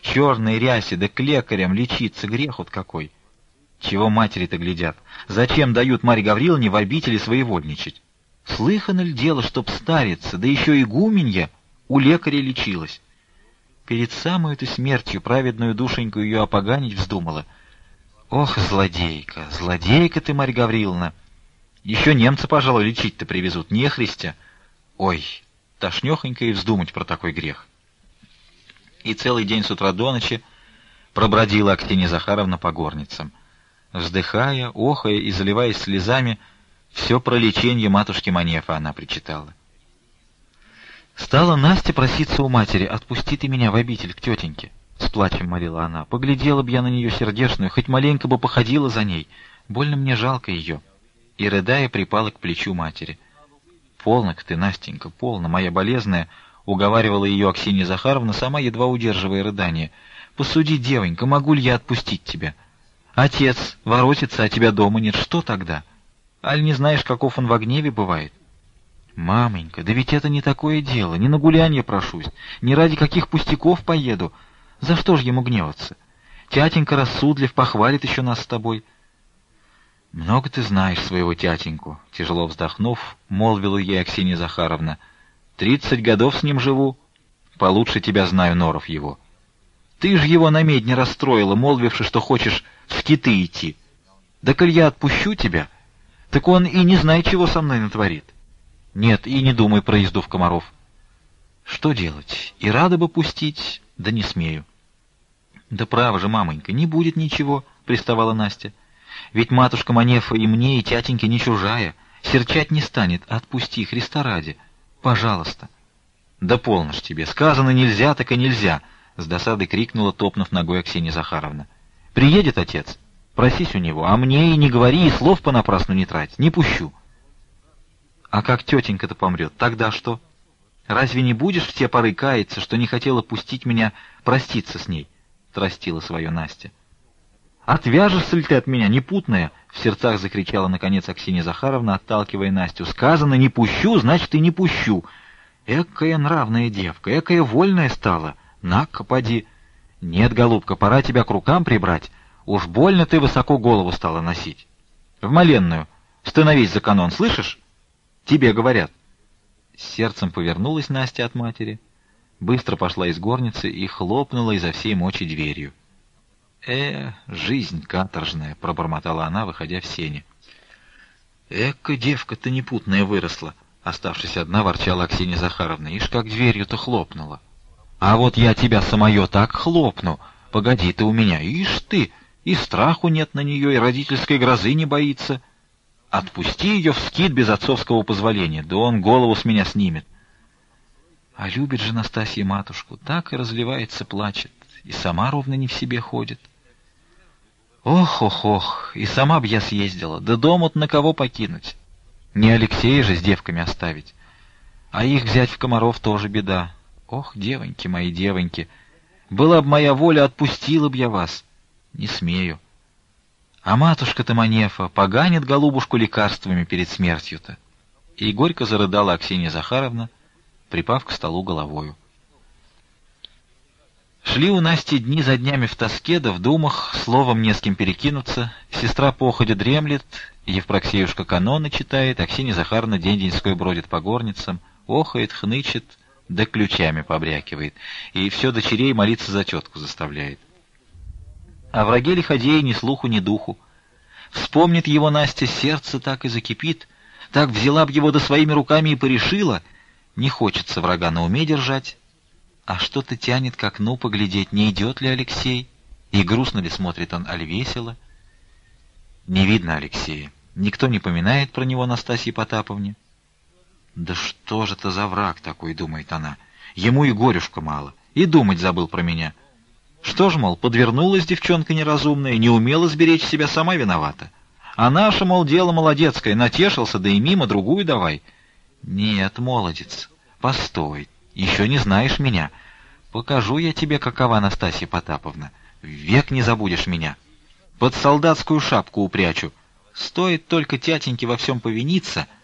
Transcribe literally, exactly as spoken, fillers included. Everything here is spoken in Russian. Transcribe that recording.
черной рясе, да к лекарям лечиться, грех вот какой. Чего матери-то глядят? Зачем дают Марье Гавриловне в обители своевольничать? Слыхано ли дело, чтоб старица, да еще игуменья, у лекаря лечилась? Перед самой-то смертью праведную душеньку ее опоганить вздумала. Ох, злодейка, злодейка ты, Марья Гавриловна! Еще немцы, пожалуй, лечить-то привезут, нехристя. Ой, тошнехонько и вздумать про такой грех. И целый день с утра до ночи пробродила Аксинья Захаровна по горницам. Вздыхая, охая и заливаясь слезами, все про леченье матушки Манефы она причитала. Стала Настя проситься у матери: «Отпусти ты меня в обитель к тетеньке». С плачем молила она: «Поглядела б я на нее сердечную, хоть маленько бы походила за ней. Больно мне жалко ее». И, рыдая, припала к плечу матери. «Полно-ка ты, Настенька, полно, моя болезная», — уговаривала ее Аксинья Захаровна, сама едва удерживая рыдание. «Посуди, девонька, могу ли я отпустить тебя? Отец воротится, а тебя дома нет, что тогда? Аль не знаешь, каков он во гневе бывает?» «Маменька, да ведь это не такое дело, не на гулянье прошусь, не ради каких пустяков поеду. За что ж ему гневаться? Тятенька рассудлив, похвалит еще нас с тобой». «Много ты знаешь своего тятеньку», — тяжело вздохнув, молвила ей Аксинья Захаровна. «Тридцать годов с ним живу, получше тебя знаю норов его. Ты ж его на медне расстроила, молвивши, что хочешь в скиты идти. Да коль я отпущу тебя, так он и не знай, чего со мной натворит. Нет, и не думай про езду в Комаров». «Что делать? И рада бы пустить, да не смею». «Да право же, мамонька, не будет ничего», — приставала Настя. «Ведь матушка Манефа и мне, и тятеньке не чужая, серчать не станет, отпусти, Христа ради, пожалуйста». «Да полно ж тебе, сказано нельзя, так и нельзя», — с досадой крикнула, топнув ногой Аксинья Захаровна. «Приедет отец, просись у него, а мне и не говори, и слов понапрасну не трать, не пущу». «А как тетенька-то помрет, тогда что? Разве не будешь в те поры каяться, что не хотела пустить меня проститься с ней?» — тростила свое Настя. «Отвяжешься ли ты от меня, непутная?» — в сердцах закричала наконец Аксинья Захаровна, отталкивая Настю. «Сказано, не пущу, значит, и не пущу. Экая нравная девка, экая вольная стала. На-ка, поди. Нет, голубка, пора тебя к рукам прибрать. Уж больно ты высоко голову стала носить. В моленную. Становись за канон, слышишь? Тебе говорят». С сердцем повернулась Настя от матери, быстро пошла из горницы и хлопнула изо всей мочи дверью. «Э, жизнь каторжная», — пробормотала она, выходя в сени. «Эка девка-то непутная выросла», — оставшись одна, ворчала Аксинья Захаровна. «Ишь, как дверью-то хлопнула». «А вот я тебя самое так хлопну. Погоди ты у меня, ишь ты, и страху нет на нее, и родительской грозы не боится. Отпусти ее в скит без отцовского позволения, да он голову с меня снимет». А любит же Настасья матушку, так и разливается, плачет, и сама ровно не в себе ходит. Ох-ох-ох, и сама б я съездила, да дом-то на кого покинуть? Не Алексея же с девками оставить, а их взять в Комаров тоже беда. Ох, девоньки мои, девоньки, была б моя воля, отпустила б я вас. Не смею. А матушка-то Манефа поганит голубушку лекарствами перед смертью-то. И горько зарыдала Аксинья Захаровна, припав к столу головою. Шли у Насти дни за днями в тоске, да в думах, словом не с кем перекинуться. Сестра походя дремлет, Евпроксеюшка каноны читает, Аксинья Захаровна день-деньской бродит по горницам, охает, хнычет, да ключами побрякивает, и все дочерей молиться за тетку заставляет. А враге лиходея ни слуху, ни духу. Вспомнит его Настя, сердце так и закипит, так взяла б его да своими руками и порешила. Не хочется врага на уме держать. А что-то тянет к окну поглядеть, не идет ли Алексей, и грустно ли смотрит он, аль весело. Не видно Алексея, никто не поминает про него Настасье Потаповне. «Да что же это за враг такой?» — думает она. «Ему и горюшка мало, и думать забыл про меня. Что ж, мол, подвернулась девчонка неразумная, не умела сберечь себя, сама виновата. А наше, мол, дело молодецкое, натешился, да и мимо другую давай. Нет, молодец, постой, еще не знаешь меня. Покажу я тебе, какова Настасья Потаповна. Век не забудешь меня. Под солдатскую шапку упрячу. Стоит только тятеньке во всем повиниться —